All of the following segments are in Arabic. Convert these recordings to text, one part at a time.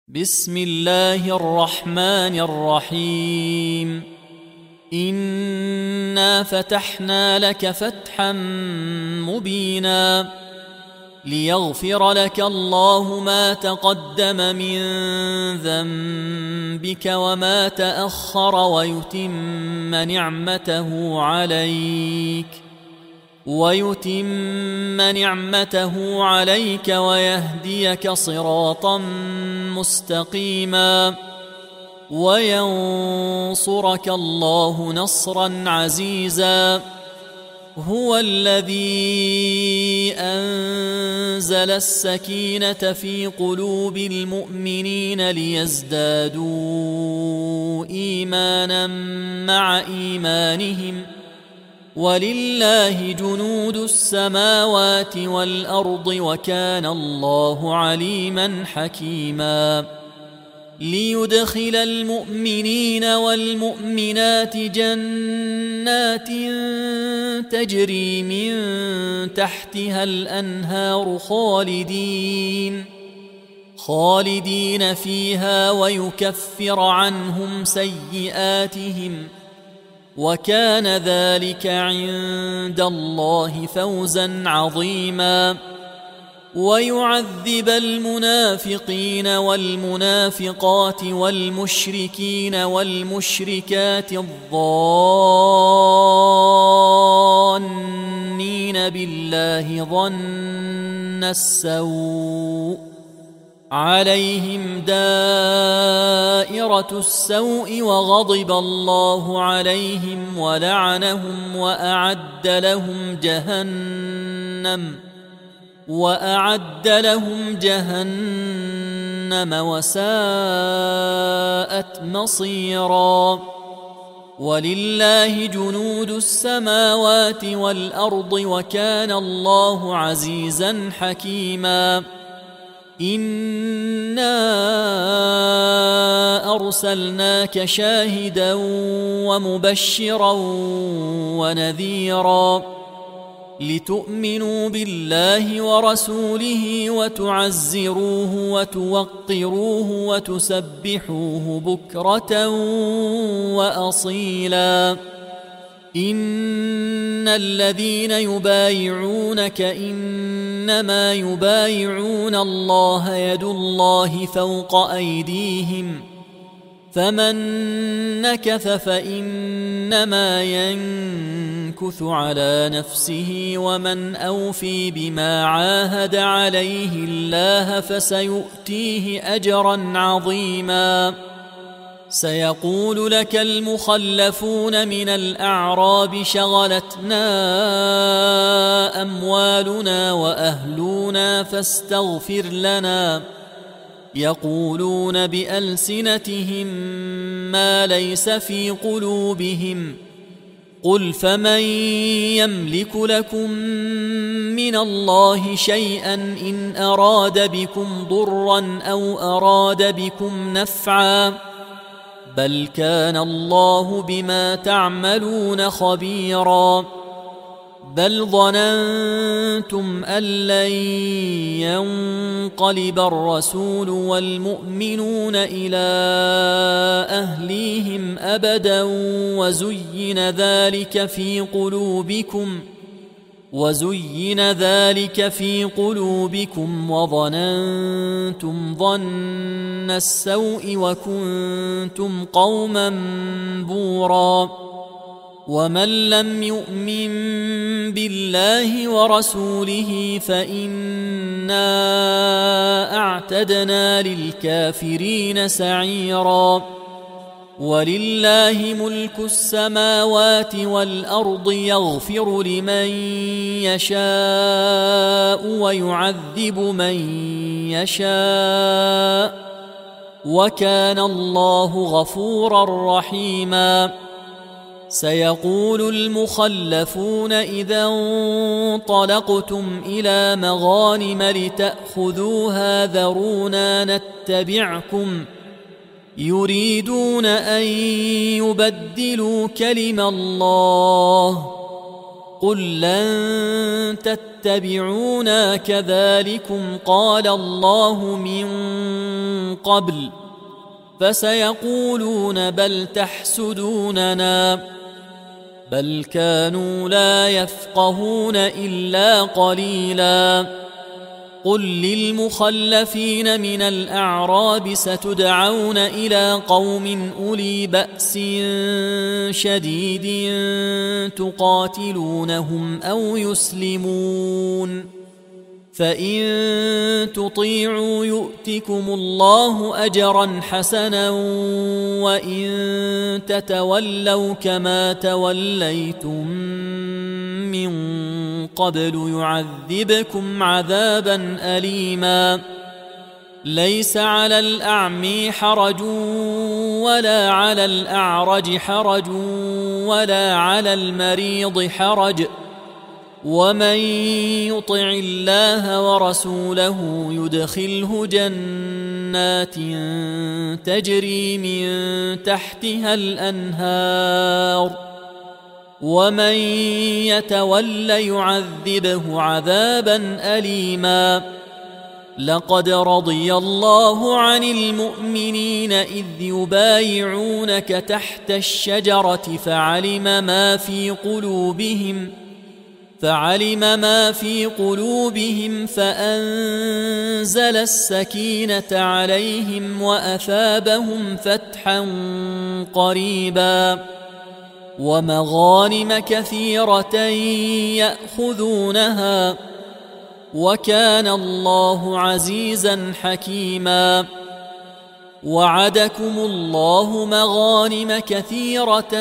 بسم الله الرحمن الرحيم. إنا فتحنا لك فتحا مبينا ليغفر لك الله ما تقدم من ذنبك وما تأخر ويتم نعمته عليك ويهديك صراطا مستقيما وينصرك الله نصرا عزيزا. هو الذي أنزل السكينة في قلوب المؤمنين ليزدادوا إيمانا مع إيمانهم ولله جنود السماوات والأرض وكان الله عليما حكيما. ليدخل المؤمنين والمؤمنات جنات تجري من تحتها الأنهار خالدين فيها ويكفر عنهم سيئاتهم وكان ذلك عند الله فوزا عظيما. ويعذب المنافقين والمنافقات والمشركين والمشركات الظانين بالله ظن السوء عليهم دائرة السوء وغضب الله عليهم ولعنهم وأعد لهم جهنم وساءت مصيرا. ولله جنود السماوات والأرض وكان الله عزيزا حكيما. إنا أرسلناك شاهدا ومبشرا ونذيرا لتؤمنوا بالله ورسوله وتعزروه وتوقروه وتسبحوه بكرة وأصيلا. إن الذين يبايعونك إنما يبايعون الله يد الله فوق أيديهم فمن نكث فإنما ينكث على نفسه ومن أوفي بما عاهد عليه الله فسيؤتيه أجرا عظيما. سيقول لك المخلفون من الأعراب شغلتنا أموالنا وأهلنا فاستغفر لنا. يقولون بألسنتهم ما ليس في قلوبهم قل فمن يملك لكم من الله شيئا إن أراد بكم ضرا أو أراد بكم نفعا بل كان الله بما تعملون خبيرا. بل ظننتم أن لن ينقلب الرسول والمؤمنون إلى أهليهم أبدا وزين ذلك في قلوبكم وظننتم ظن السوء وكنتم قوما بورا. ومن لم يؤمن بالله ورسوله فإنا أعتدنا للكافرين سعيرا. ولله ملك السماوات والأرض يغفر لمن يشاء ويعذب من يشاء وكان الله غفورا رحيما. سيقول المخلفون إذا انطلقتم إلى مغانم لتأخذوها ذرونا نتبعكم يريدون أن يبدلوا كلم الله قل لن تتبعونا كذلكم قال الله من قبل فسيقولون بل تحسدوننا بل كانوا لا يفقهون إلا قليلا قل للمخلفين من الأعراب ستدعون إلى قوم أولي بأس شديد تقاتلونهم أو يسلمون فإن تطيعوا يؤتكم الله أجرا حسنا وإن تتولوا كما توليتم من قبل يعذبكم عذابا أليما ليس على الأعمي حرج ولا على الأعرج حرج ولا على المريض حرج ومن يطع الله ورسوله يدخله جنات تجري من تحتها الأنهار ومن يتول يعذبه عذابا أليما لقد رضي الله عن المؤمنين إذ يبايعونك تحت الشجرة فعلم ما في قلوبهم فأنزل السكينة عليهم وأثابهم فتحا قريبا ومغانم كثيرة يأخذونها وكان الله عزيزا حكيما وعدكم الله مغانم كثيرة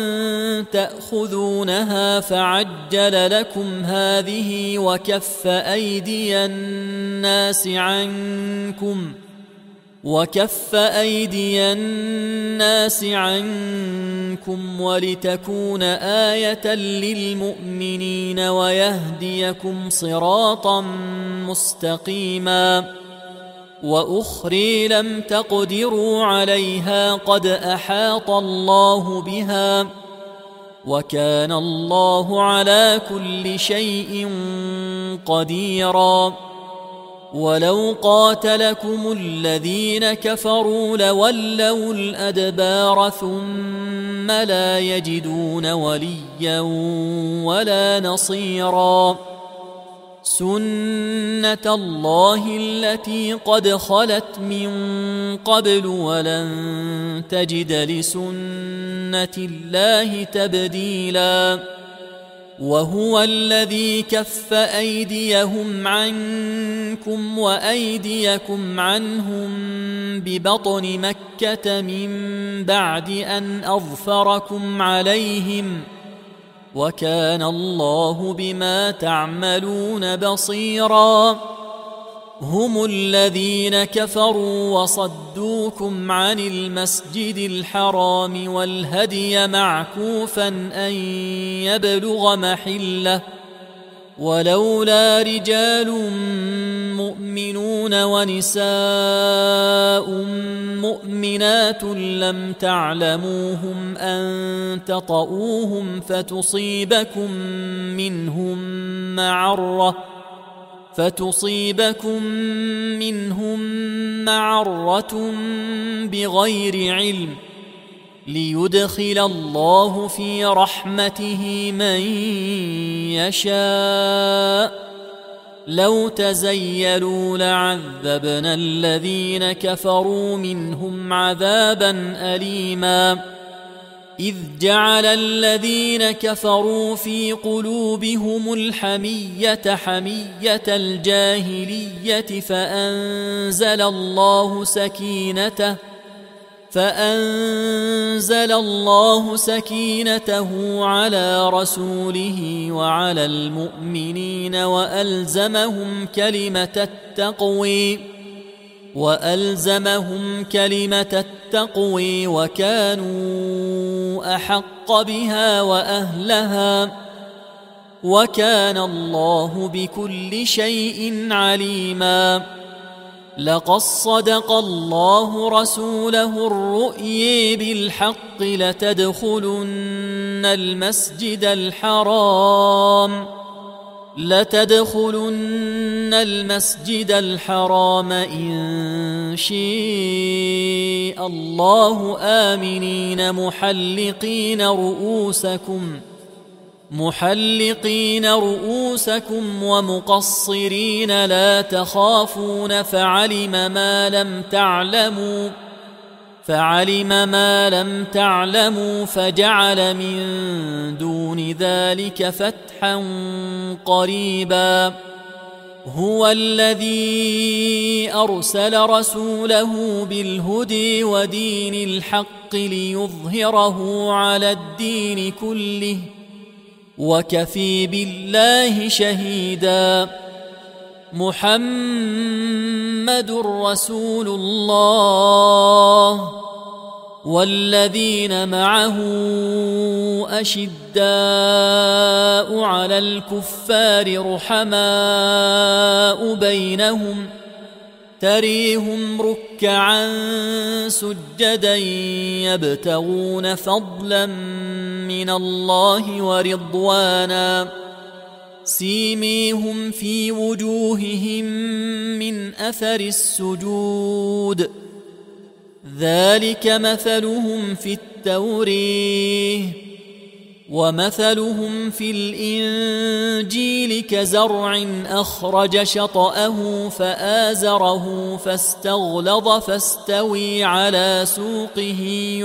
تأخذونها فعجل لكم هذه وكف أيدي الناس عنكم ولتكون آية للمؤمنين ويهديكم صراطا مستقيما وأخرى لم تقدروا عليها قد أحاط الله بها وكان الله على كل شيء قديرا ولو قاتلكم الذين كفروا لولوا الأدبار ثم لا يجدون وليا ولا نصيرا سنة الله التي قد خلت من قبل ولن تجد لسنة الله تبديلا وهو الذي كف أيديهم عنكم وأيديكم عنهم ببطن مكة من بعد أن أظفركم عليهم وكان الله بما تعملون بصيرا هم الذين كفروا وصدوكم عن المسجد الحرام والهدي معكوفا أن يبلغ محله ولولا رجال مؤمنون ونساء مؤمنات لم تعلموهم أن تطؤوهم فتصيبكم منهم معرة بغير علم ليدخل الله في رحمته من يشاء لو تزيلوا لعذبنا الذين كفروا منهم عذابا أليما إذ جعل الذين كفروا في قلوبهم الحمية حمية الجاهلية فأنزل الله سكينته على رسوله وعلى المؤمنين وألزمهم كلمة التقوى وكانوا أحق بها وأهلها وكان الله بكل شيء عليما لقد صدق الله رسوله الرؤيا بالحق لتدخلن المسجد الحرام إن شاء الله آمنين محلقين رؤوسكم ومقصرين لا تخافون فعلم ما لم تعلموا فجعل من دون ذلك فتحا قريبا. هو الذي أرسل رسوله بالهدى ودين الحق ليظهره على الدين كله وكفى بالله شهيدا. محمد رسول الله والذين معه أشداء على الكفار رحماء بينهم تريهم ركعا سجدا يبتغون فضلا من الله ورضوانا سيميهم في وجوههم من أثر السجود ذلك مثلهم في التوراة ومثلهم في الإنجيل كزرع أخرج شطأه فآزره فاستغلظ فاستوى على سوقه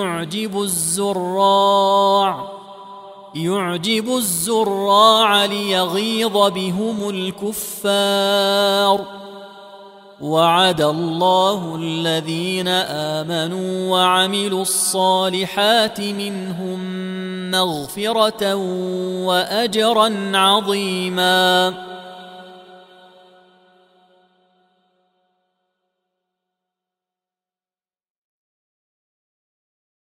يعجب الزراع ليغيظ بهم الكفار. وعد الله الذين آمنوا وعملوا الصالحات منهم مغفرة وأجرا عظيما.